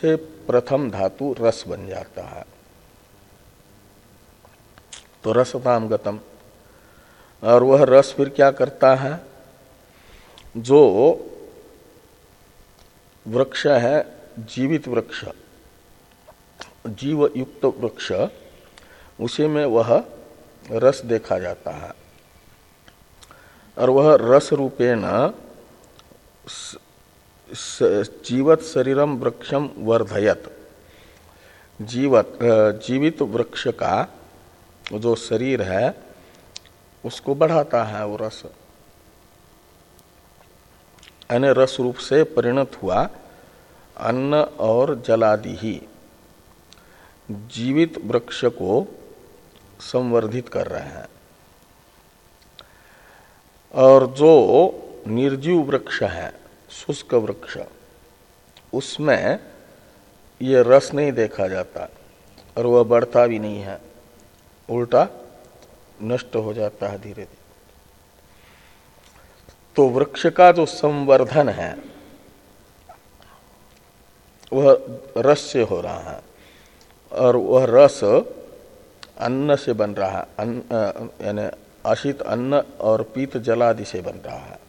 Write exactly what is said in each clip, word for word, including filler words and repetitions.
से प्रथम धातु रस बन जाता है। तो रसताम गतम, और वह रस फिर क्या करता है, जो वृक्ष है जीवित वृक्ष, जीव युक्त वृक्ष, उसी में वह रस देखा जाता है। और वह रस रूपेण जीवत शरीरम वृक्षम वर्धयत, जीवत जीवित वृक्ष का जो शरीर है उसको बढ़ाता है वो रस, यानी रस रूप से परिणत हुआ अन्न और जलादि ही जीवित वृक्ष को संवर्धित कर रहे हैं। और जो निर्जीव वृक्ष है, शुष्क वृक्ष, उसमें ये रस नहीं देखा जाता और वह बढ़ता भी नहीं है, उल्टा नष्ट हो जाता है धीरे धीरे। तो वृक्ष का जो संवर्धन है वह रस से हो रहा है, और वह रस अन्न से बन रहा है, अन्न यानी आशित अन्न और पीत जलादि से बन रहा है।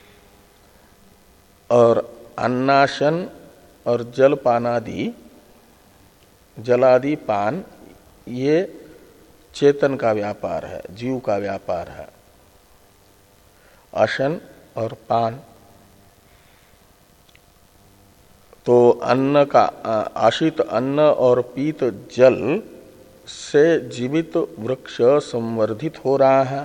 और अन्नाशन और जलपानादि, जलादि पान, ये चेतन का व्यापार है, जीव का व्यापार है। आशन और पान, तो अन्न का आशित अन्न और पीत जल से जीवित वृक्ष संवर्धित हो रहा है।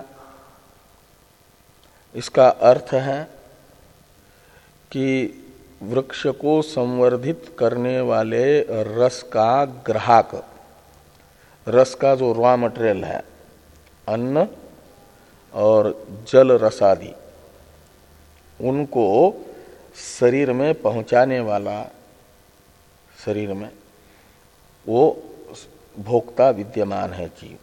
इसका अर्थ है कि वृक्ष को संवर्धित करने वाले रस का ग्राहक, रस का जो रॉ मटेरियल है, अन्न और जल रसादि, उनको शरीर में पहुंचाने वाला, शरीर में वो भोक्ता विद्यमान है जीव।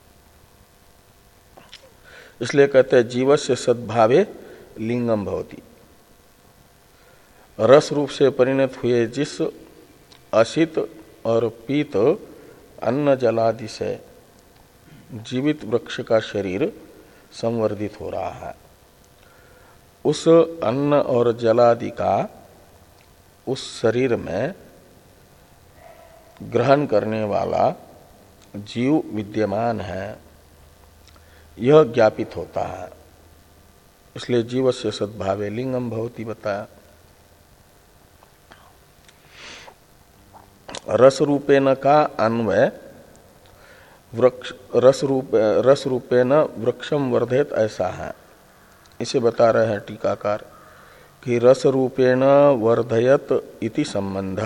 इसलिए कहते हैं जीवस्य सद्भावे लिंगम भवति। रस रूप से परिणत हुए जिस असित और पीत अन्न जलादि से जीवित वृक्ष का शरीर संवर्धित हो रहा है, उस अन्न और जलादि का उस शरीर में ग्रहण करने वाला जीव विद्यमान है, यह ज्ञापित होता है। इसलिए जीवस्य सद्भावे लिंगम भवति बताया। रस रूपेण का अन्वय वृक्ष, रस रूप रस रूपेण वृक्षम वर्धेत, ऐसा है। इसे बता रहे हैं टीकाकार कि रस रूपेण वर्धयत इति संबंध।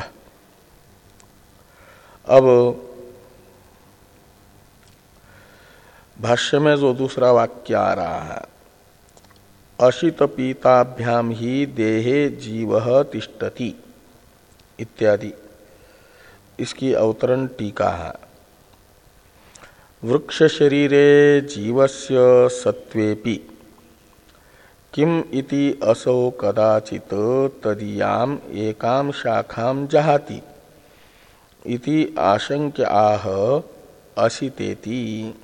अब भाष्य में जो दूसरा वाक्य आ रहा है, अशित पीताभ्याम ही देहे जीवः तिष्ठति इत्यादि, इसकी अवतरण टीका है। वृक्ष शरीरे जीवस्य सत्वेपि किम इति असौ कदाचित तदीयाम एकाम शाखाम जहाति इति आशंक्य आह असितेति।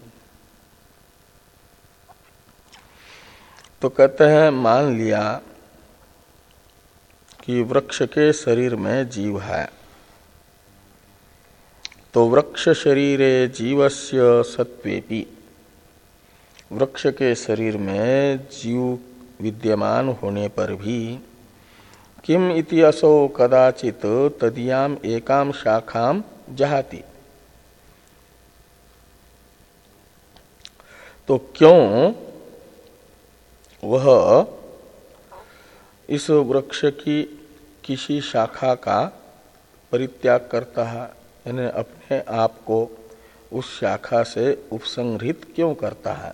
तो कहते हैं मान लिया कि वृक्ष के शरीर में जीव है, तो वृक्ष शरीरे जीवस्य सत्वेपि, वृक्ष के शरीर में जीव विद्यमान होने पर भी किम इति असौ कदाचित तदीयाम एकाम शाखाम जहाति, तो क्यों वह इस वृक्ष की किसी शाखा का परित्याग करता है, यानी अपने आप को उस शाखा से उपसंहरित क्यों करता है?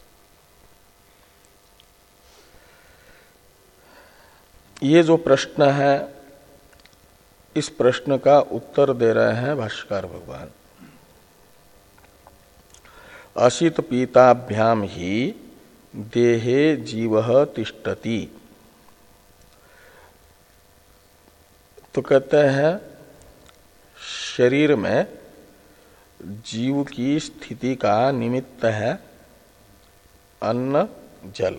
ये जो प्रश्न है, इस प्रश्न का उत्तर दे रहे हैं भाष्यकार भगवान। असित पीताभ्याम ही देहे जीवः तिष्ठति। तो कहते हैं शरीर में जीव की स्थिति का निमित्त है अन्न जल।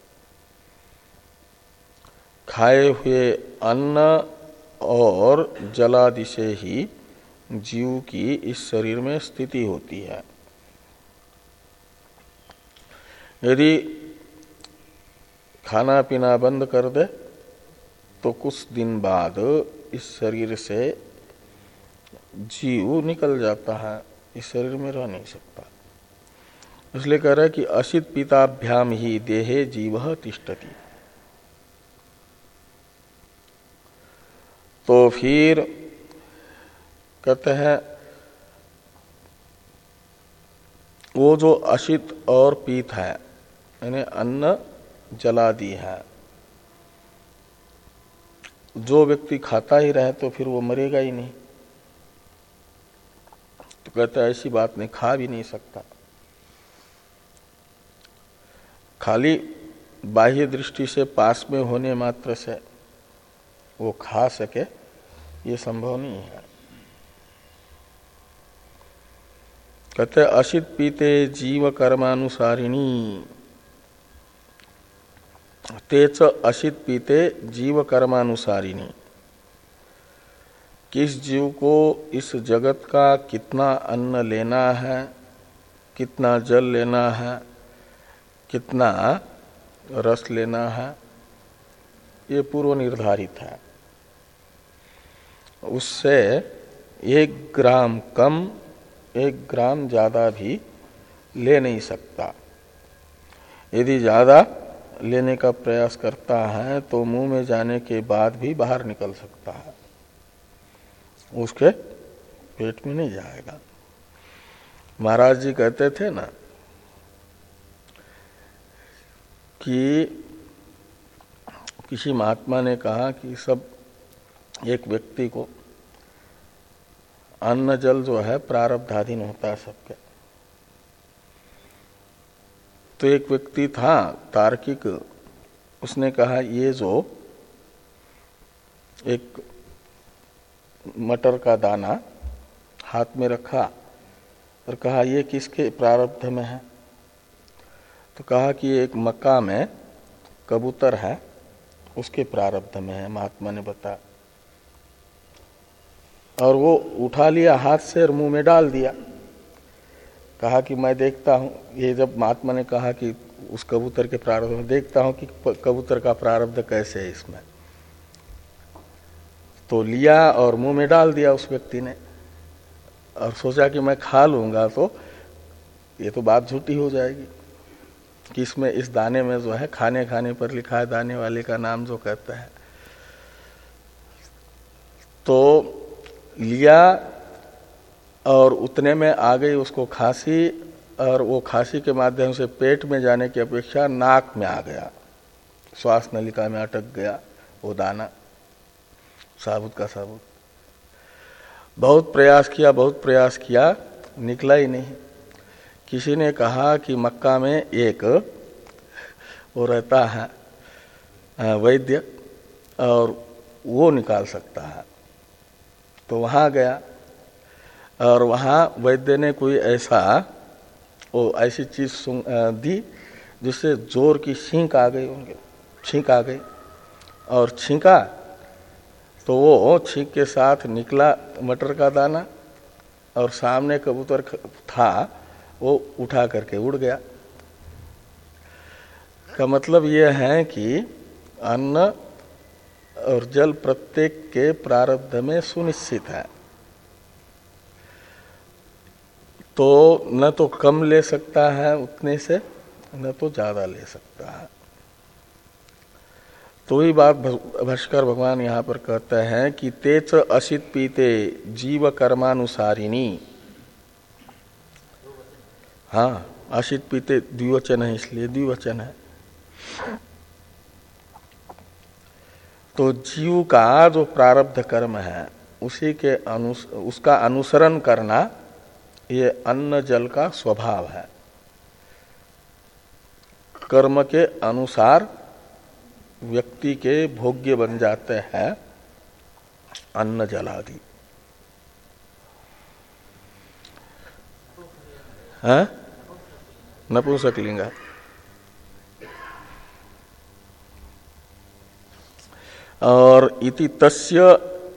खाए हुए अन्न और जलादि से ही जीव की इस शरीर में स्थिति होती है। यदि खाना पीना बंद कर दे तो कुछ दिन बाद इस शरीर से जीव निकल जाता है, इस शरीर में रह नहीं सकता। इसलिए कह रहा है कि असित पीताभ्याम ही देहे जीवः तिष्ठति। तो फिर कहते हैं वो जो असित और पीत है यानी अन्न जलादि है, जो व्यक्ति खाता ही रहे तो फिर वो मरेगा ही नहीं। तो कहते हैं ऐसी बात नहीं, खा भी नहीं सकता। खाली बाह्य दृष्टि से पास में होने मात्र से वो खा सके ये संभव नहीं है। कहते असित पीते जीव कर्मानुसारिणी, तेच असित पीते जीव कर्मानुसारिणी। किस जीव को इस जगत का कितना अन्न लेना है, कितना जल लेना है, कितना रस लेना है, ये पूर्व निर्धारित है। उससे एक ग्राम कम एक ग्राम ज्यादा भी ले नहीं सकता। यदि ज्यादा लेने का प्रयास करता है तो मुंह में जाने के बाद भी बाहर निकल सकता है, उसके पेट में नहीं जाएगा। महाराज जी कहते थे ना कि किसी महात्मा ने कहा कि सब एक व्यक्ति को अन्न जल जो है प्रारब्धाधीन होता है सबके। तो एक व्यक्ति था तार्किक, उसने कहा ये जो एक मटर का दाना हाथ में रखा और कहा ये किसके प्रारब्ध में है? तो कहा कि एक मक्का में कबूतर है उसके प्रारब्ध में है, महात्मा ने बताया। और वो उठा लिया हाथ से और मुंह में डाल दिया। कहा कि मैं देखता हूं, ये जब महात्मा ने कहा कि उस कबूतर के प्रारब्ध में देखता हूं कि कबूतर का प्रारब्ध कैसे है इसमें, तो लिया और मुंह में डाल दिया उस व्यक्ति ने और सोचा कि मैं खा लूंगा तो ये तो बात झूठी हो जाएगी कि इसमें इस दाने में जो है खाने खाने पर लिखा है दाने वाले का नाम जो कहता है। तो लिया और उतने में आ गई उसको खांसी, और वो खांसी के माध्यम से पेट में जाने की अपेक्षा नाक में आ गया, श्वास नलिका में अटक गया वो दाना साबुत का साबुत। बहुत प्रयास किया बहुत प्रयास किया निकला ही नहीं। किसी ने कहा कि मक्का में एक वो रहता है वैद्य और वो निकाल सकता है। तो वहाँ गया और वहाँ वैद्य ने कोई ऐसा वो ऐसी चीज दी जिससे जोर की छींक आ गई, उनके छींक आ गई और छींका तो वो छींक के साथ निकला मटर का दाना और सामने कबूतर था वो उठा करके उड़ गया। का मतलब ये है कि अन्न और जल प्रत्येक के प्रारब्ध में सुनिश्चित है, तो न तो कम ले सकता है उतने से न तो ज्यादा ले सकता है। तो ही बात भाष्कर भगवान यहाँ पर कहते हैं कि तेच असित पीते जीव कर्मानुसारिणी। हाँ, असित पीते द्विवचन है इसलिए द्विवचन है। तो जीव का जो प्रारब्ध कर्म है उसी के अनुस, उसका अनुसरण करना ये अन्न जल का स्वभाव है। कर्म के अनुसार व्यक्ति के भोग्य बन जाते हैं अन्न जल आदि। है नपुंसकलिंग है। और इति तस्य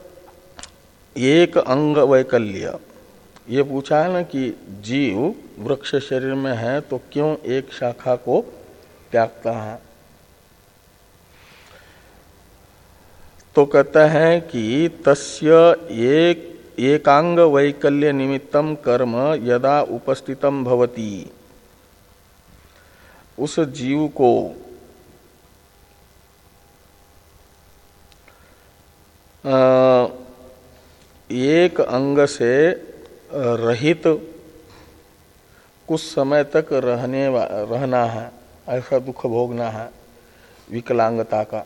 एक अंग वैकल्य, ये पूछा है ना कि जीव वृक्ष शरीर में है तो क्यों एक शाखा को त्यागता है। तो कहता है कि तस्य एक एकांग वैकल्य निमित्तम कर्म यदा उपस्थितम भवति, उस जीव को एक अंग से रहित कुछ समय तक रहने रहना है, ऐसा दुख भोगना है विकलांगता का।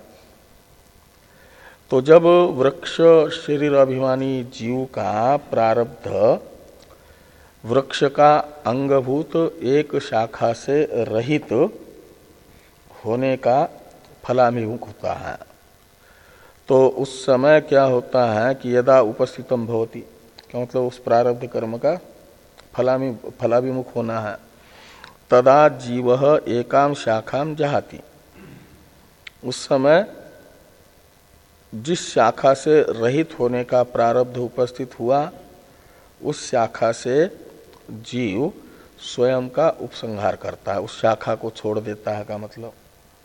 तो जब वृक्ष शरीर अभिमानी जीव का प्रारब्ध वृक्ष का अंगभूत एक शाखा से रहित होने का फलाभिमुख होता है, तो उस समय क्या होता है कि यदा उपस्थितम भवति, क्या मतलब उस प्रारब्ध कर्म का फलामि फलाभिमुख होना है, तदा जीवः एकाम शाखाम जहाति, उस समय जिस शाखा से रहित होने का प्रारब्ध उपस्थित हुआ उस शाखा से जीव स्वयं का उपसंहार करता है, उस शाखा को छोड़ देता है का मतलब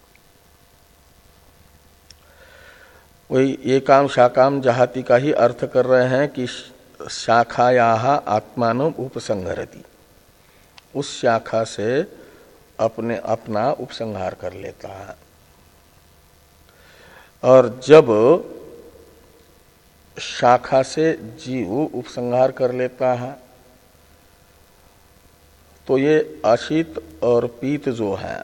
वही एकाम शाखाम जहाति का ही अर्थ कर रहे हैं कि शाखायाः आत्मान उपसंहरति, उस शाखा से अपने अपना उपसंहार कर लेता है। और जब शाखा से जीव उपसंहार कर लेता है तो ये अशीत और पीत जो है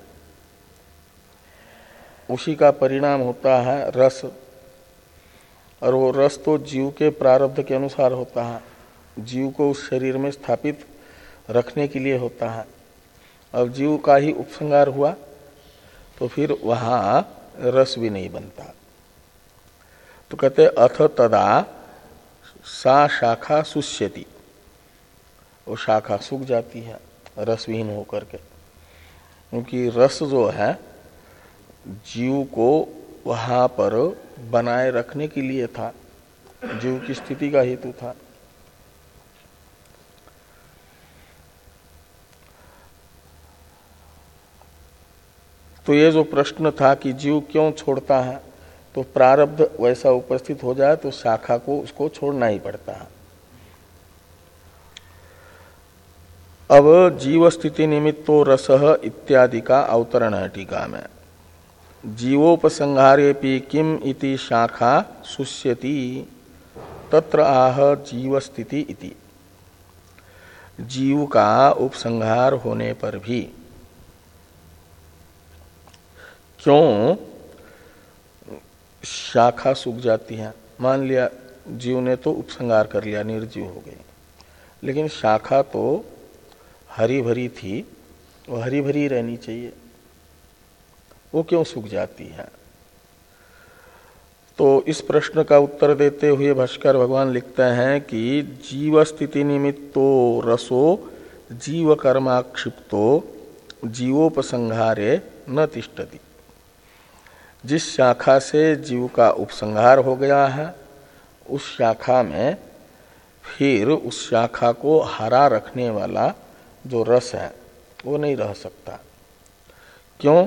उसी का परिणाम होता है रस, और वो रस तो जीव के प्रारब्ध के अनुसार होता है, जीव को उस शरीर में स्थापित रखने के लिए होता है। अब जीव का ही उपसंहार हुआ तो फिर वहां रस भी नहीं बनता। तो कहते अथ तदा सा शाखा शुष्यति, वो शाखा सूख जाती है रसविहीन होकर के, क्योंकि रस जो है जीव को वहां पर बनाए रखने के लिए था, जीव की स्थिति का हेतु था। तो ये जो प्रश्न था कि जीव क्यों छोड़ता है, तो प्रारब्ध वैसा उपस्थित हो जाए तो शाखा को उसको छोड़ना ही पड़ता है। अब जीव स्थिति निमित्तो रसः इत्यादि का अवतरण है टीका में। जीवोपसंहारेपि किम इति शाखा शुष्यति तत्र आह जीव स्थिति इति, जीव का उपसंहार होने पर भी क्यों शाखा सूख जाती है। मान लिया जीव ने तो उपसंहार कर लिया, निर्जीव हो गई, लेकिन शाखा तो हरी भरी थी, वो हरी भरी रहनी चाहिए, वो क्यों सूख जाती है। तो इस प्रश्न का उत्तर देते हुए भाष्कर भगवान लिखते हैं कि जीव स्थिति निमित्तो रसो जीव कर्माक्षिप्तो जीवोपसंहारे न तिष्ठति, जिस शाखा से जीव का उपसंहार हो गया है उस शाखा में फिर उस शाखा को हरा रखने वाला जो रस है वो नहीं रह सकता। क्यों?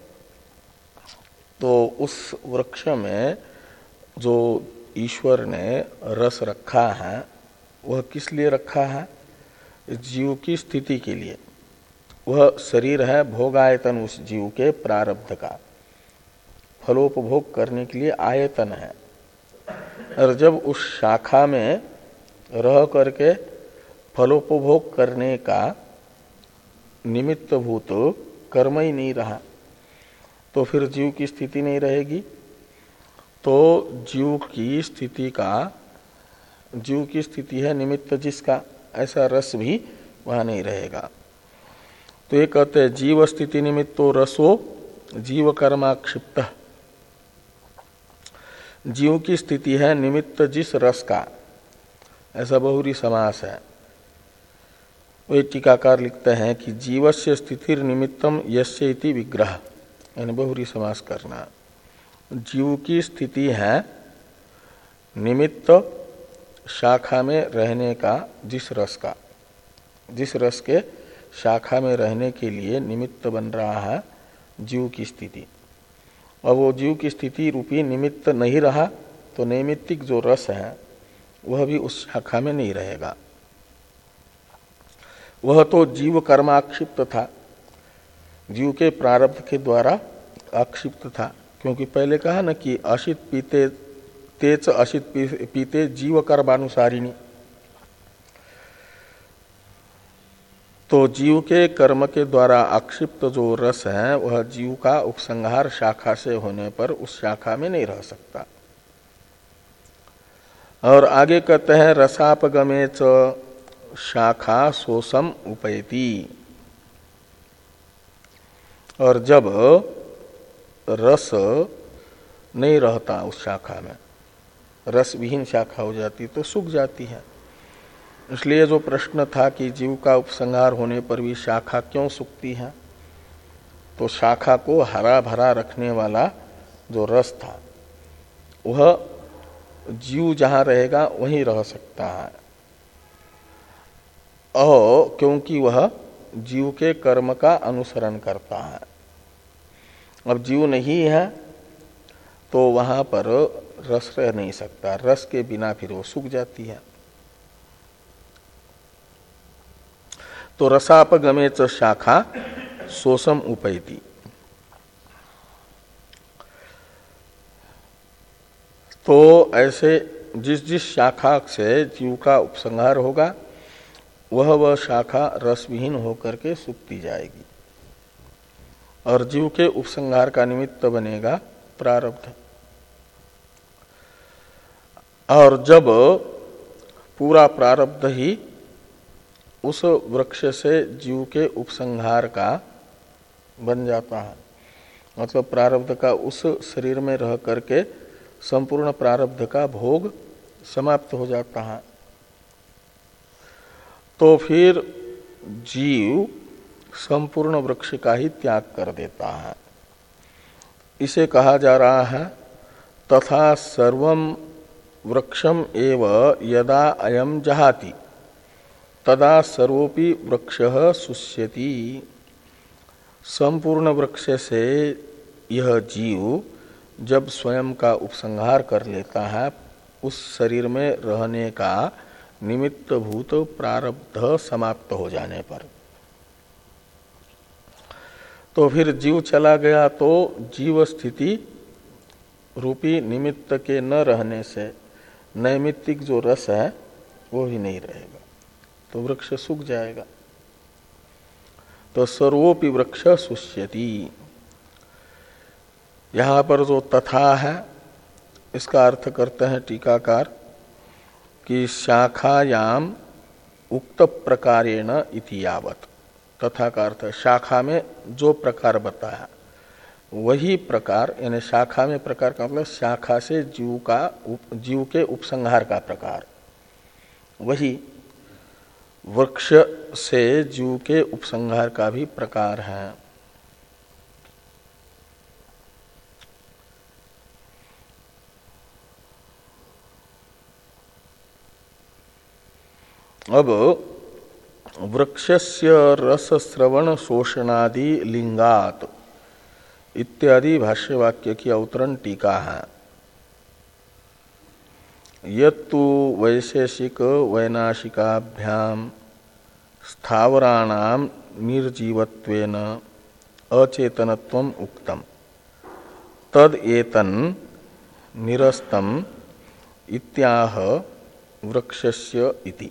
तो उस वृक्ष में जो ईश्वर ने रस रखा है वह किस लिए रखा है? जीव की स्थिति के लिए। वह शरीर है भोगायतन उस जीव के प्रारब्ध का, फलोपभोग करने के लिए आयतन है। और जब उस शाखा में रह करके फलोपभोग करने का निमित्तभूत कर्म ही नहीं रहा तो फिर जीव की स्थिति नहीं रहेगी। तो जीव की स्थिति का, जीव की स्थिति है निमित्त जिसका, ऐसा रस भी वहां नहीं रहेगा। तो ये कहते हैं जीव स्थिति निमित्तो रसो जीव कर्माक्षिप्त, जीव की स्थिति है निमित्त जिस रस का, ऐसा बहुरी समास है। वे टीकाकार लिखते हैं कि जीवस्य स्थितिर निमित्तम यस्य इति विग्रह, यानी बहुरी समास करना। जीव की स्थिति है निमित्त शाखा में रहने का, जिस रस का, जिस रस के शाखा में रहने के लिए निमित्त बन रहा है जीव की स्थिति। और वो जीव की स्थिति रूपी निमित्त नहीं रहा तो नैमित्तिक जो रस है वह भी उस शाखा में नहीं रहेगा। वह तो जीव कर्माक्षिप्त था, जीव के प्रारब्ध के द्वारा आक्षिप्त था, क्योंकि पहले कहा न कि अशित पीते तेज अशित पीते जीव कर्मानुसारिणी। तो जीव के कर्म के द्वारा आक्षिप्त जो रस है वह जीव का उपसंहार शाखा से होने पर उस शाखा में नहीं रह सकता। और आगे कहते हैं रसापगमे च शाखा सोसम उपैति। और जब रस नहीं रहता उस शाखा में, रस विहीन शाखा हो जाती तो सूख जाती है। इसलिए जो प्रश्न था कि जीव का उपसंहार होने पर भी शाखा क्यों सूखती है, तो शाखा को हरा भरा रखने वाला जो रस था वह जीव जहां रहेगा वहीं रह सकता है, और क्योंकि वह जीव के कर्म का अनुसरण करता है। अब जीव नहीं है तो वहां पर रस रह नहीं सकता, रस के बिना फिर वो सूख जाती है। तो रसापगमे च शाखा सोसम उपैति। तो ऐसे जिस जिस शाखा से जीव का उपसंहार होगा वह वह शाखा रस विहीन होकर के सूखती जाएगी, और जीव के उपसंहार का निमित्त बनेगा प्रारब्ध। और जब पूरा प्रारब्ध ही उस वृक्ष से जीव के उपसंहार का बन जाता है, मतलब प्रारब्ध का उस शरीर में रह करके संपूर्ण प्रारब्ध का भोग समाप्त हो जाता है, तो फिर जीव संपूर्ण वृक्ष का ही त्याग कर देता है। इसे कहा जा रहा है तथा सर्वम वृक्षम एव यदा अयम जहाति तदा सर्वोपि वृक्षः शुष्यति। संपूर्ण वृक्ष से यह जीव जब स्वयं का उपसंहार कर लेता है, उस शरीर में रहने का निमित्त भूत प्रारब्ध समाप्त हो जाने पर, तो फिर जीव चला गया तो जीव स्थिति रूपी निमित्त के न रहने से नैमित्तिक जो रस है वो भी नहीं रहेगा, तो वृक्ष सूख जाएगा। तो सर्वोपि वृक्ष शुष्यति। यहां पर जो तथा है इसका अर्थ करते हैं टीकाकार कि शाखायाम उक्त प्रकारेण इति यावत। तथा का अर्थ शाखा में जो प्रकार बताया वही प्रकार, यानी शाखा में प्रकार का मतलब शाखा से जीव का उप, जीव के उपसंहार का प्रकार, वही वृक्ष से जीव के उपसंहार का भी प्रकार है। अब वृक्षस्य रस श्रवण शोषणादि लिंगात इत्यादि भाष्यवाक्य की अवतरण टीका है। यत्तु वैशेषिक वैनाशिकाभ्याम स्थावराणाम निर्जीवत्वेन अचेतनत्वम उक्तम तद एतन निरस्तम इत्याह वृक्षस्य इति।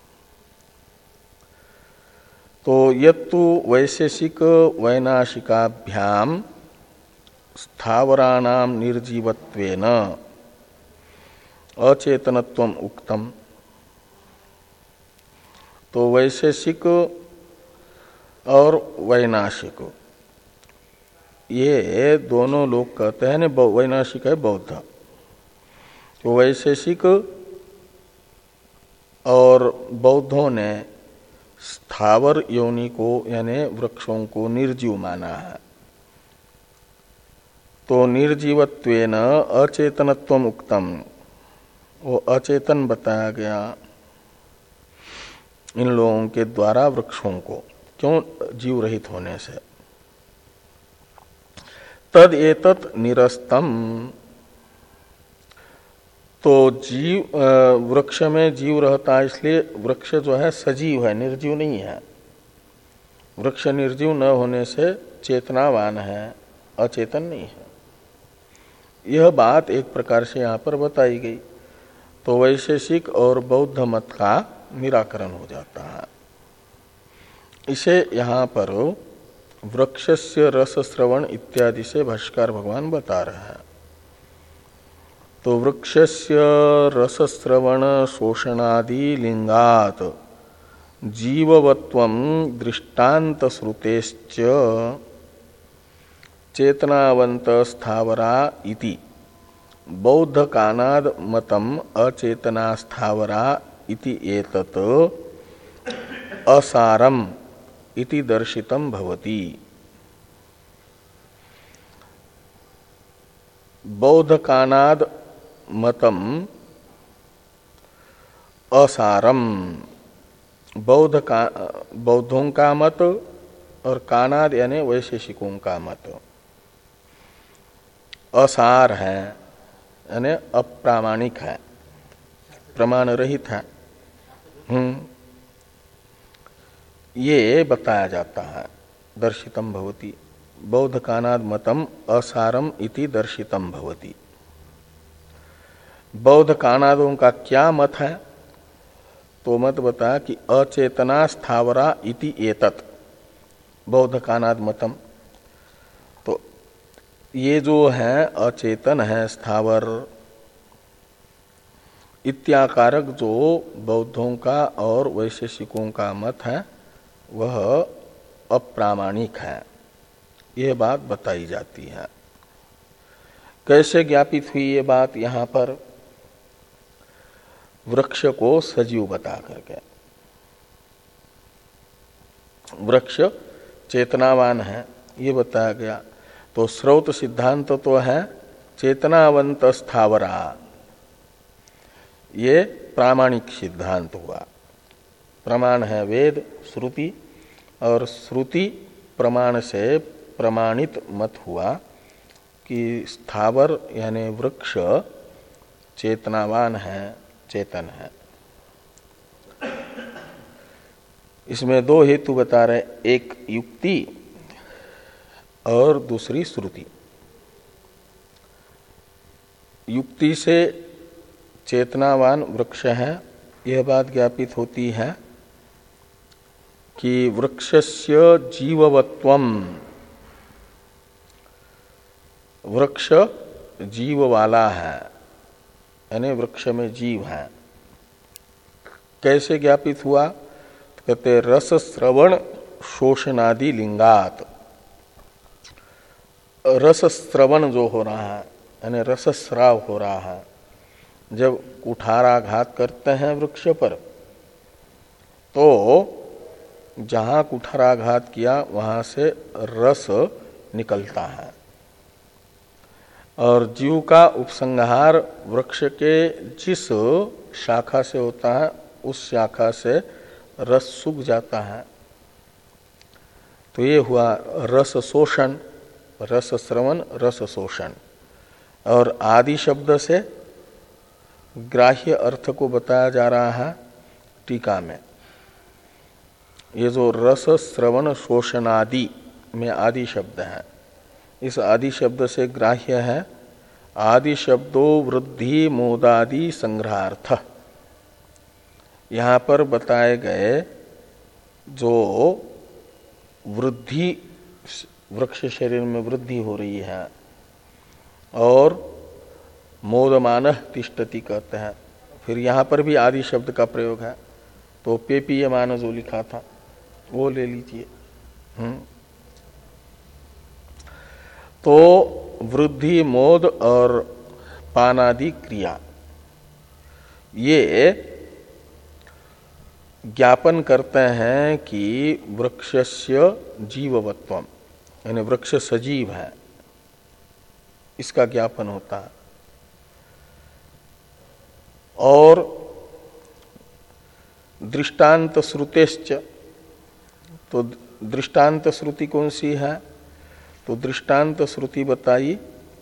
तो यत्तु वैशेषिक वैनाशिकाभ्याम स्थावराणाम निर्जीवत्वेन अचेतनत्वम उक्तम। तो वैशेषिक और वैनाशिक ये दोनों लोग कहते हैं, वैनाशिक है बौद्ध, तो वैशेषिक और बौद्धों ने स्थावर योनि को यानी वृक्षों को निर्जीव माना है। तो निर्जीवत्वेन अचेतनत्वम उक्तम, वो अचेतन बताया गया इन लोगों के द्वारा वृक्षों को, क्यों? जीव रहित होने से। तद एतत् निरस्तम, तो जीव वृक्ष में जीव रहता है, इसलिए वृक्ष जो है सजीव है, निर्जीव नहीं है। वृक्ष निर्जीव न होने से चेतनावान है, अचेतन नहीं है। यह बात एक प्रकार से यहाँ पर बताई गई, तो वैशेषिक और बौद्ध मत का निराकरण हो जाता है। इसे यहाँ पर वृक्षस्य रस श्रवण इत्यादि से भाष्यकार भगवान बता रहे हैं। तो वृक्षस्य रस श्रवण शोषणादि लिंगात जीववत्वं दृष्टांत श्रुतेश्च चेतनावंत स्थावरा इति बौद्ध कानाद मतम अचेतना स्थावरा इति एतत् असारम इति दर्शितम भवति। बौद्ध कानाद मतम असारम, बौद्ध का बौद्धों का मत और कानाद यानी वैशेषिकों का मत असार है, यानी अप्रामाणिक है, प्रमाण रहित है। हम्म ये बताया जाता है। दर्शितम भवति, बौद्ध कानाद मतम असारम इति दर्शितम भवति। बौद्ध कानादों का क्या मत है? तो मत बताया कि अचेतना स्थावरा इति एतत् बौद्ध कानाद मतम। तो ये जो है अचेतन है, स्थावर इत्याकारक जो बौद्धों का और वैशेषिकों का मत है वह अप्रामाणिक है, यह बात बताई जाती है। कैसे ज्ञापित हुई ये बात? यहां पर वृक्ष को सजीव बता करके, वृक्ष चेतनावान है ये बताया गया। तो स्रोत सिद्धांत तो है चेतनावंत स्थावरा, ये प्रामाणिक सिद्धांत हुआ। प्रमाण है वेद श्रुति, और श्रुति प्रमाण से प्रमाणित मत हुआ कि स्थावर यानी वृक्ष चेतनावान है, चेतन है। इसमें दो हेतु बता रहे, एक युक्ति और दूसरी श्रुति। युक्ति से चेतनावान वृक्ष है यह बात ज्ञापित होती है कि वृक्षस्य जीववत्वम, वृक्ष जीव वाला है, यानी वृक्ष में जीव है। कैसे ज्ञापित हुआ? तो कहते रस श्रवण शोषणादि लिंगात। रस श्रवण जो हो रहा है यानी रस स्राव हो रहा है, जब कुठाराघात करते हैं वृक्ष पर तो जहां कुठाराघात किया वहां से रस निकलता है, और जीव का उपसंहार वृक्ष के जिस शाखा से होता है उस शाखा से रस सूख जाता है। तो ये हुआ रस शोषण, रस श्रवण रस शोषण। और आदि शब्द से ग्राह्य अर्थ को बताया जा रहा है टीका में। ये जो रस श्रवण शोषणादि में आदि शब्द है, इस आदि शब्द से ग्राह्य है आदि शब्दों वृद्धि मोदादि संग्रहार्थ। यहाँ पर बताए गए जो वृद्धि, वृक्ष शरीर में वृद्धि हो रही है, और मोदमान तिष्ठति कहते हैं। फिर यहाँ पर भी आदि शब्द का प्रयोग है, तो पेपीयमान जो लिखा था वो ले लीजिए। हम्म तो वृद्धि मोद और पानादि क्रिया ये ज्ञापन करते हैं कि वृक्षस्य जीववत्वम, यानी वृक्ष सजीव है, इसका ज्ञापन होता है। और दृष्टांत श्रुतेश्च, तो दृष्टांत श्रुति कौन सी है? तो दृष्टांत श्रुति बताई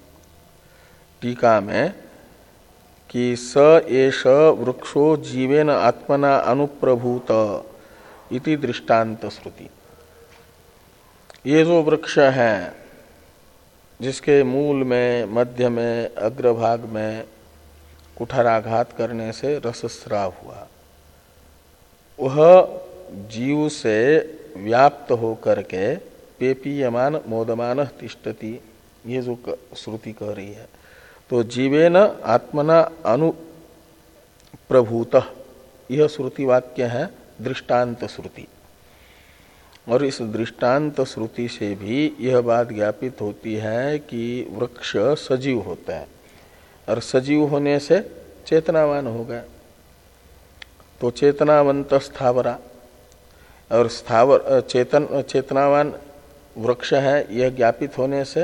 टीका में कि स एष वृक्षो जीवेन आत्मना अनुप्रभूत इति दृष्टांत श्रुति। ये जो वृक्ष है जिसके मूल में, मध्य में, अग्रभाग में कुठाराघात करने से रसस्राव हुआ, वह जीव से व्याप्त होकर के पेपीयमान मोदमान तिष्ठति, ये जो श्रुति कह रही है। तो जीवेन आत्मना अनुप्रभूत, यह श्रुति वाक्य है दृष्टांत श्रुति। और इस दृष्टांत श्रुति से भी यह बात ज्ञापित होती है कि वृक्ष सजीव होता है, और सजीव होने से चेतनावान हो गया। तो चेतनावंत स्थावरा, और स्थावर चेतन चेतनावान वृक्ष है, यह ज्ञापित होने से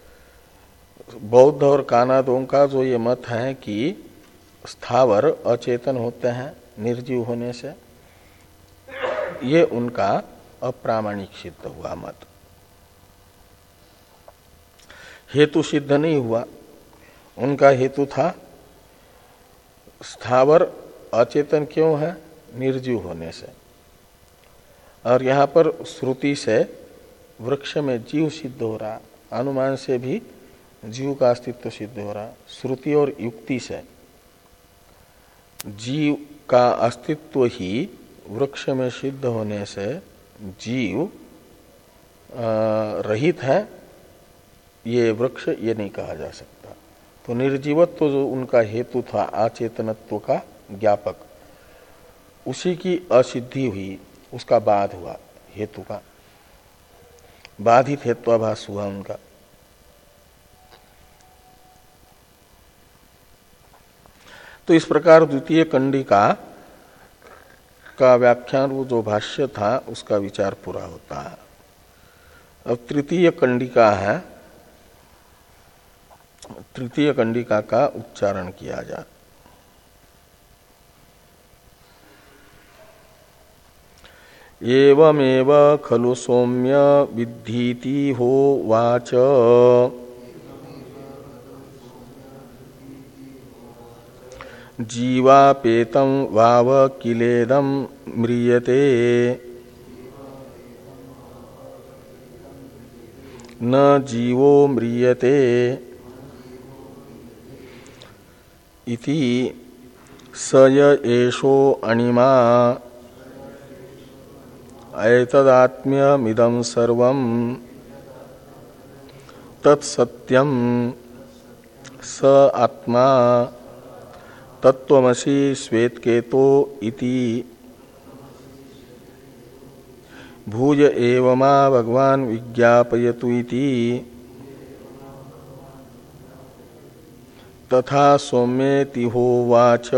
बौद्ध और कानादों का जो ये मत है कि स्थावर अचेतन होते हैं निर्जीव होने से, ये उनका अप्रामाणिक सिद्ध हुआ मत, हेतु सिद्ध नहीं हुआ। उनका हेतु था स्थावर अचेतन क्यों है? निर्जीव होने से। और यहाँ पर श्रुति से वृक्ष में जीव सिद्ध हो रहा, अनुमान से भी जीव का अस्तित्व सिद्ध हो रहा। श्रुति और युक्ति से जीव का अस्तित्व ही वृक्ष में सिद्ध होने से जीव रहित है, ये वृक्ष ये नहीं कहा जा सकता। तो निर्जीवत्व जो उनका हेतु था अचेतनत्व का ज्ञापक, उसी की असिद्धि हुई, उसका बाध हुआ, हेतु का बाधित हेत्वाभास हुआ उनका। तो इस प्रकार द्वितीय कंडिका का व्याख्यान, वो जो भाष्य था उसका विचार पूरा होता है। अब तृतीय कंडिका है, तृतीय कंडिका का उच्चारण किया जाए। एवमेव खलु सौम्य विद्धीति हो वाच जीवापेतं वाव किलेदं म्रियते न जीवो म्रियते इति स य एषो अणिमा एतदात्म्यमिदं सर्वं तत्सत्यं स आत्मा तत्त्वमसि श्वेतकेतो इति भूय एवमा भगवान विज्ञापयतु इति तथा सौम्येति होवाच।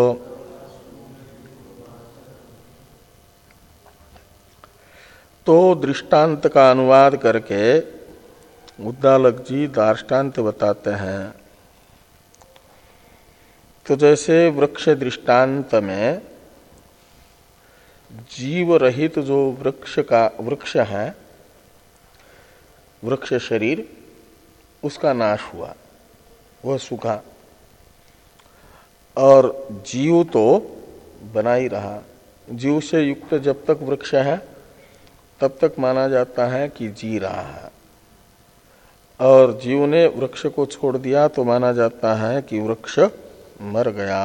तो दृष्टांत का अनुवाद करके उद्दालक जी दार्ष्टान्त बताते हैं। तो जैसे वृक्ष दृष्टांत में जीव रहित जो वृक्ष का वृक्ष है, वृक्ष शरीर, उसका नाश हुआ, वह सूखा, और जीव तो बना ही रहा। जीव से युक्त जब तक वृक्ष है तब तक माना जाता है कि जी रहा है, और जीव ने वृक्ष को छोड़ दिया तो माना जाता है कि वृक्ष मर गया।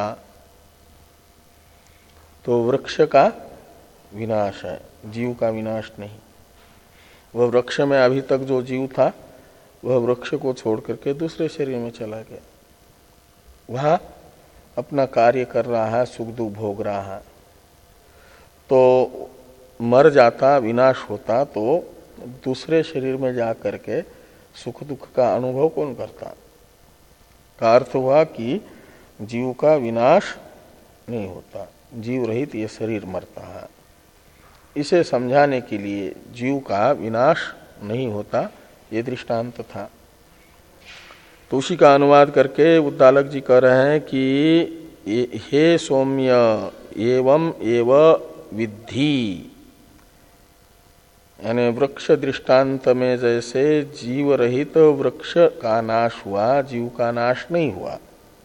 तो वृक्ष का विनाश है, जीव का विनाश नहीं। वह वृक्ष में अभी तक जो जीव था वह वृक्ष को छोड़ करके दूसरे शरीर में चला गया, वहां अपना कार्य कर रहा है, सुख दुख भोग रहा है। तो मर जाता, विनाश होता, तो दूसरे शरीर में जा करके सुख दुख का अनुभव कौन करता? का अर्थ हुआ कि जीव का विनाश नहीं होता। जीव रहित ये शरीर मरता है। इसे समझाने के लिए जीव का विनाश नहीं होता, ये दृष्टांत था। तो उसी का अनुवाद करके उद्दालक जी कह रहे हैं कि हे सौम्य एवं एव विद्धि, यानी वृक्ष दृष्टांत में जैसे जीव रहित वृक्ष का नाश हुआ, जीव का नाश नहीं हुआ,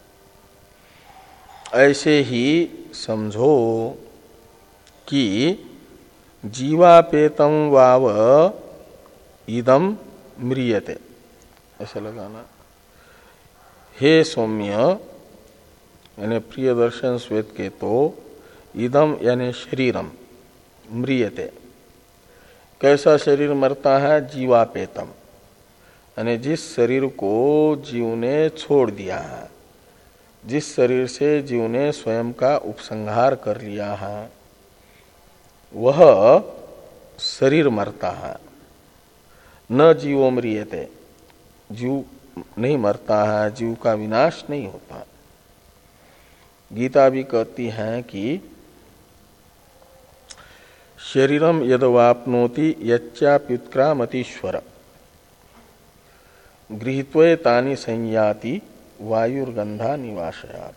ऐसे ही समझो कि जीवापेतम वाव इदम म्रियते, ऐसा लगाना। हे सौम्य यानी प्रिय दर्शन श्वेत के तो इदम यानी शरीरम म्रियते, कैसा शरीर मरता है? जीवापेतम, यानी जिस शरीर को जीव ने छोड़ दिया है, जिस शरीर से जीव ने स्वयं का उपसंहार कर लिया है, वह शरीर मरता है। न जीवो म्रियते, जीव नहीं मरता है, जीव का विनाश नहीं होता। गीता भी कहती है कि शरीरम यदवाप्नोति यच्चाप्युत्क्रामतीश्वर गृहीत्वे तानि संयाति वायुर्गंधा निवासयात।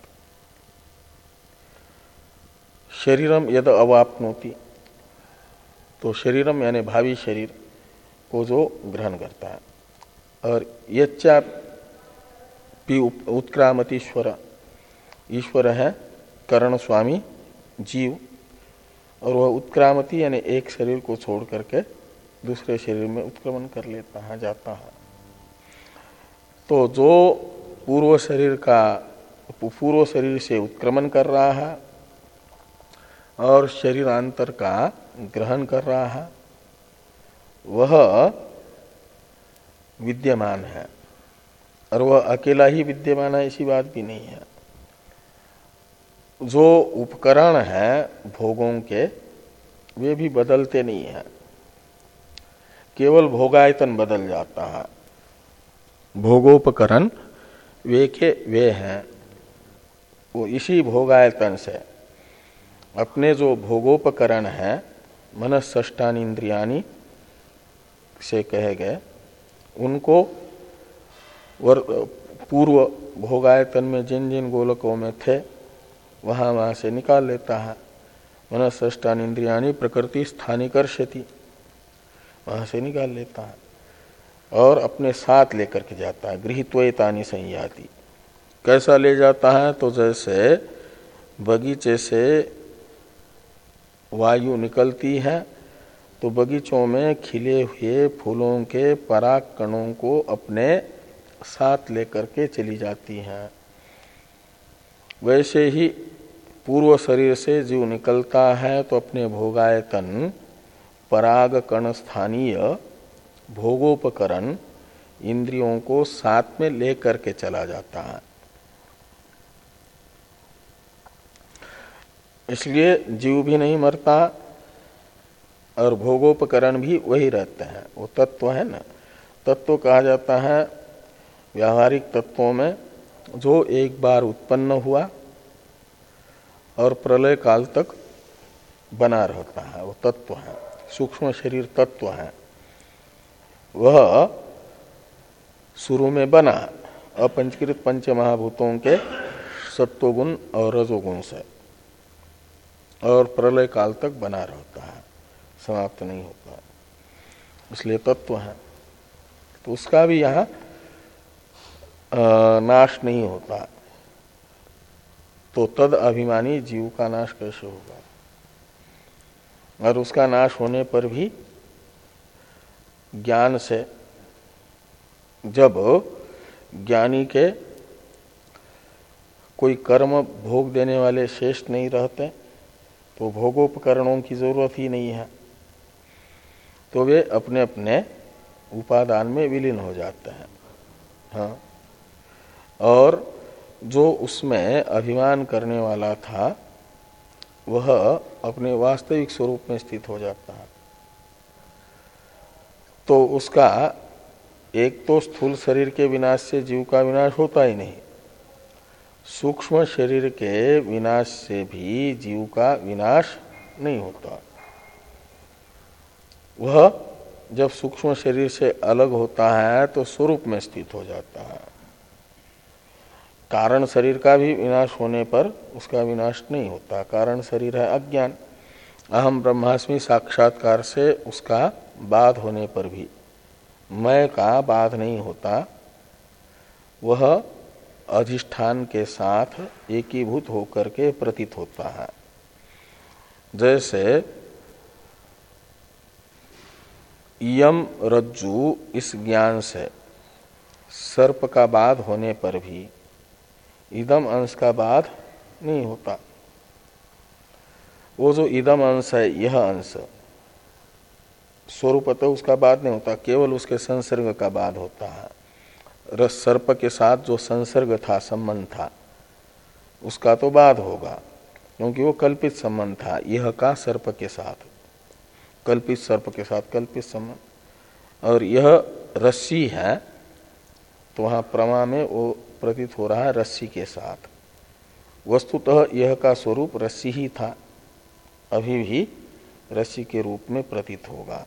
शरीरम यद अवाप्नोति, तो शरीरम यानी भावी शरीर को जो ग्रहण करता है, और यच्चापि उत्क्रामतीश्वर, ईश्वर है करण स्वामी जीव, और वह उत्क्रामती यानी एक शरीर को छोड़ करके दूसरे शरीर में उत्क्रमण कर लेता है, जाता है। तो जो पूर्व शरीर का पूर्व शरीर से उत्क्रमण कर रहा है और शरीरांतर का ग्रहण कर रहा है, वह विद्यमान है, और वह अकेला ही विद्यमान है ऐसी बात भी नहीं है। जो उपकरण है भोगों के, वे भी बदलते नहीं है, केवल भोगायतन बदल जाता है। भोगोपकरण वे के वे हैं, वो इसी भोगायतन से अपने जो भोगोपकरण है मनस्सष्टानि इंद्रियानि से कहे गए, उनको वर पूर्व भोगायतन में जिन जिन गोलकों में थे वहां वहां से निकाल लेता है। मनस्सष्टानि इंद्रियानि प्रकृति स्थानिकर्षति, वहां से निकाल लेता है और अपने साथ लेकर के जाता है। गृहीत्वे तानि संयाति, कैसा ले जाता है? तो जैसे बगीचे से वायु निकलती है तो बगीचों में खिले हुए फूलों के पराग कणों को अपने साथ लेकर के चली जाती हैं, वैसे ही पूर्व शरीर से जीव निकलता है तो अपने भोगायतन पराग कण स्थानीय भोगोपकरण इंद्रियों को साथ में लेकर के चला जाता है। इसलिए जीव भी नहीं मरता और भोगोपकरण भी वही रहते हैं। वो तत्व है ना, तत्व कहा जाता है व्यावहारिक तत्वों में जो एक बार उत्पन्न हुआ और प्रलय काल तक बना रहता है, वो तत्व है। सूक्ष्म शरीर तत्व है, वह शुरू में बना अपंचकृत पंच महाभूतों के सत्वगुण और रजोगुण से, और प्रलय काल तक बना रहता है, समाप्त नहीं होता, इसलिए तत्व है। तो उसका भी यहाँ नाश नहीं होता, तो तद अभिमानी जीव का नाश कैसे होगा? और उसका नाश होने पर भी ज्ञान से, जब ज्ञानी के कोई कर्म भोग देने वाले शेष नहीं रहते तो भोगोपकरणों की जरूरत ही नहीं है, तो वे अपने अपने उपादान में विलीन हो जाते हैं। हाँ, और जो उसमें अभिमान करने वाला था वह अपने वास्तविक स्वरूप में स्थित हो जाता है। तो उसका एक तो स्थूल शरीर के विनाश से जीव का विनाश होता ही नहीं, सूक्ष्म शरीर के विनाश से भी जीव का विनाश नहीं होता। वह जब सूक्ष्म शरीर से अलग होता है तो स्वरूप में स्थित हो जाता है। कारण शरीर का भी विनाश होने पर उसका विनाश नहीं होता। कारण शरीर है अज्ञान। अहम ब्रह्मास्मि साक्षात्कार से उसका बाध होने पर भी मैं का बाध नहीं होता। वह अधिष्ठान के साथ एकीभूत होकर के प्रतीत होता है। जैसे यम रज्जु इस ज्ञान से सर्प का बाध होने पर भी इदम अंश का बाध नहीं होता। वो जो इदम अंश है, यह अंश स्वरूपतः उसका बाध नहीं होता, केवल उसके संसर्ग का बाध होता है। रस सर्प के साथ जो संसर्ग था, संबंध था, उसका तो बाध होगा क्योंकि वो कल्पित संबंध था। यह का सर्प के साथ, कल्पित सर्प के साथ कल्पित संबंध। और यह रस्सी है तो वहां प्रमा में वो प्रतीत हो रहा है रस्सी के साथ। वस्तुतः यह का स्वरूप रस्सी ही था, अभी भी रस्सी के रूप में प्रतीत होगा।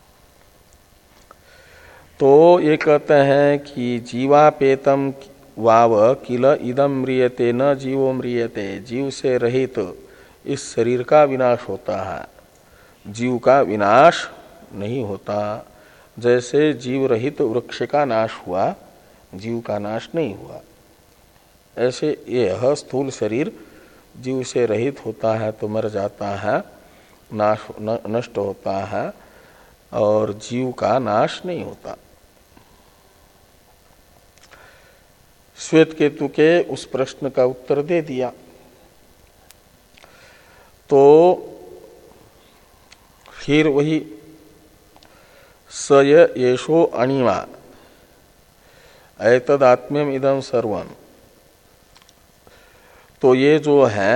तो ये कहते हैं कि जीवापेतम वाव किल इदम म्रियते न जीवो म्रियते। जीव से रहित तो इस शरीर का विनाश होता है, जीव का विनाश नहीं होता। जैसे जीव रहित तो वृक्ष का नाश हुआ, जीव का नाश नहीं हुआ। ऐसे यह स्थूल शरीर जीव से रहित होता है तो मर जाता है, नाश न, नष्ट होता है, और जीव का नाश नहीं होता। श्वेत केतु के उस प्रश्न का उत्तर दे दिया। तो फिर वही स येषो अणिमा एतदात्म्यम इदं सर्वम। तो ये जो है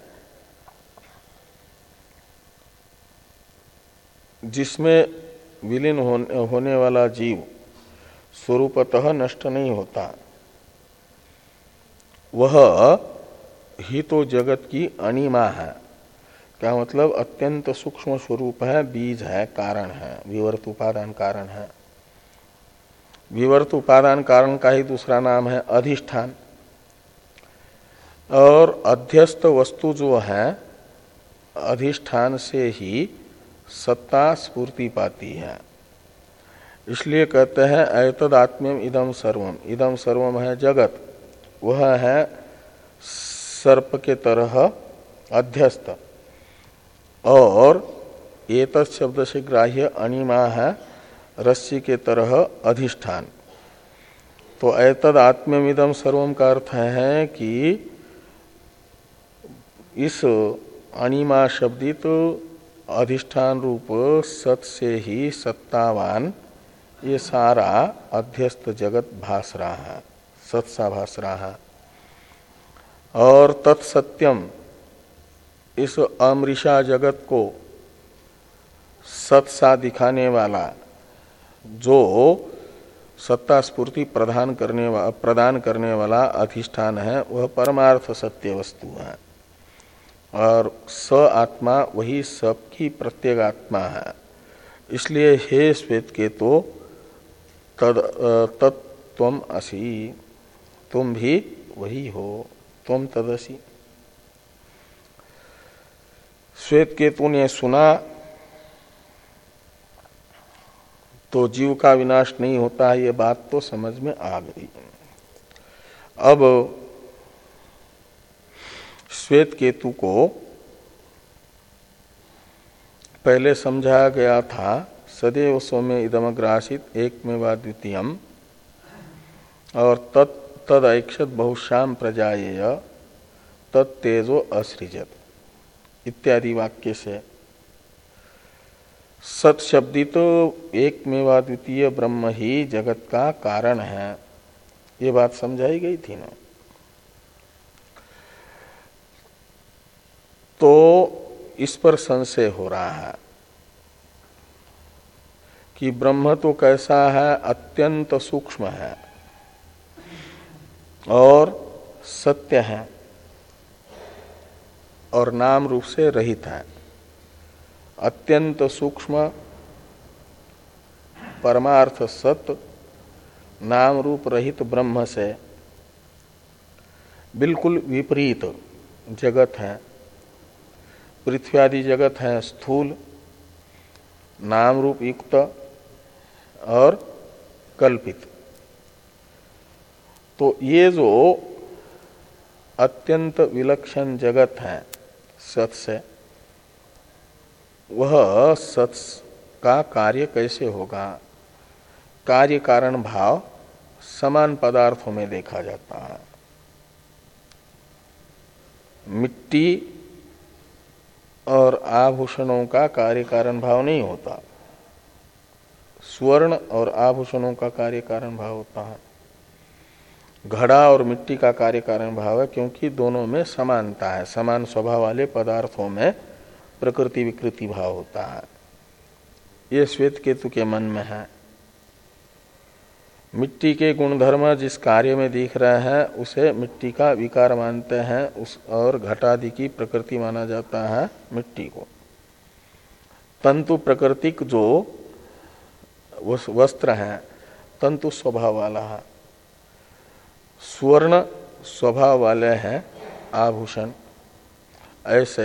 जिसमें विलीन होने, होने वाला जीव स्वरूपतः नष्ट नहीं होता, वह ही तो जगत की अणिमा है। क्या मतलब? अत्यंत सूक्ष्म स्वरूप है, बीज है, कारण है, विवर्त उपादान कारण है। विवर्त उपादान कारण का ही दूसरा नाम है अधिष्ठान। और अध्यस्त वस्तु जो है अधिष्ठान से ही सत्ता स्फूर्ति पाती है। इसलिए कहते हैं एतदात्म्यम इदम सर्वम। इदम सर्वम है जगत, वह है सर्प के तरह अध्यस्त, और एतत् शब्द से ग्राह्य अणिमा है रस्सी के तरह अधिष्ठान। तो एतदात्म्यम इदम सर्वम का अर्थ है कि इस अणिमा शब्दित अधिष्ठान रूप सत से ही सत्तावान ये सारा अध्यस्त जगत भास रहा है, सत सा भास रहा है। और तत्सत्यम इस अमृषा जगत को सत सा दिखाने वाला जो सत्ता स्फूर्ति प्रदान करने वाला प्रदान करने वाला अधिष्ठान है, वह परमार्थ सत्य वस्तु है। और स आत्मा वही सबकी प्रत्येगात्मा है। इसलिए हे श्वेत के तो तद तत्त्वम असि, तुम भी वही हो, तुम तदसि। श्वेत केतु ने सुना तो जीव का विनाश नहीं होता है, ये बात तो समझ में आ गई। अब श्वेत केतु को पहले समझाया गया था सदैव सौम्य इदमग्रासित एकमेवा द्वितीयम, और तत् तद ऐक्षत बहुश्याम प्रजायेय तत्तेजो असृजत इत्यादि वाक्य से सत शब्दी तो एकमेवा द्वितीय ब्रह्म ही जगत का कारण है, ये बात समझाई गई थी ना। तो इस पर संशय हो रहा है कि ब्रह्म तो कैसा है, अत्यंत सूक्ष्म है और सत्य है और नाम रूप से रहित है। अत्यंत सूक्ष्म परमार्थ सत्य नाम रूप रहित ब्रह्म से बिल्कुल विपरीत जगत है। पृथ्वी आदि जगत है स्थूल, नाम रूप युक्त और कल्पित। तो ये जो अत्यंत विलक्षण जगत है सत से, वह सत का कार्य कैसे होगा? कार्य कारण भाव समान पदार्थों में देखा जाता है। मिट्टी और आभूषणों का कार्य कारण भाव नहीं होता, स्वर्ण और आभूषणों का कार्य कारण भाव होता है। घड़ा और मिट्टी का कार्य कारण भाव है, क्योंकि दोनों में समानता है। समान स्वभाव वाले पदार्थों में प्रकृति विकृति भाव होता है। ये श्वेत केतु के मन में है। मिट्टी के गुणधर्म जिस कार्य में दिख रहे हैं उसे मिट्टी का विकार मानते हैं, उस और घटादि की प्रकृति माना जाता है मिट्टी को। तंतु प्रकृतिक जो वस्त्र है तंतु स्वभाव वाला है, स्वर्ण स्वभाव वाले हैं आभूषण। ऐसे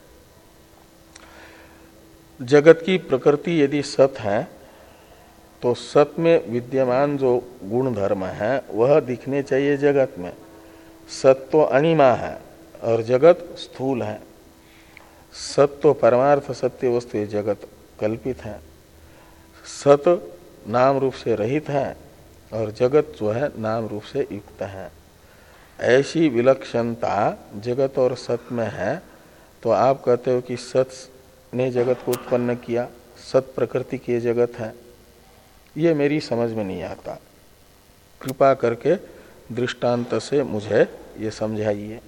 जगत की प्रकृति यदि सत है तो सत में विद्यमान जो गुण धर्म है वह दिखने चाहिए जगत में। सत तो अणिमा है और जगत स्थूल है। सत तो परमार्थ सत्य वस्तु, जगत कल्पित है। सत नाम रूप से रहित है और जगत जो है नाम रूप से युक्त है। ऐसी विलक्षणता जगत और सत में है, तो आप कहते हो कि सत ने जगत को उत्पन्न किया, सत प्रकृति की जगत है। ये मेरी समझ में नहीं आता। कृपा करके दृष्टांत से मुझे ये समझाइए।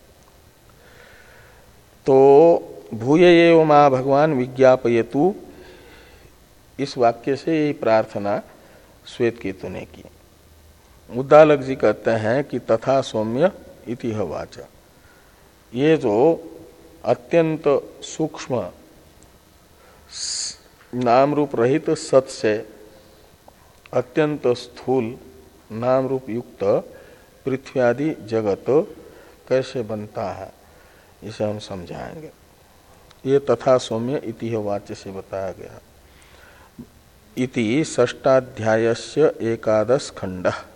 तो भूय एव मा भगवान विज्ञापयतु, इस वाक्य से यही प्रार्थना श्वेत केतु ने की। उद्दालक जी कहते हैं कि तथा सौम्य इति वाच। ये जो अत्यंत सूक्ष्म नाम रूप रहित सत से अत्यंत स्थूल नाम रूप युक्त पृथ्वी आदि जगत कैसे बनता है, इसे हम समझाएंगे। ये तथा सौम्य इति वाच्य से बताया गया। इति षष्ठाध्यायस्य एकादश खंड।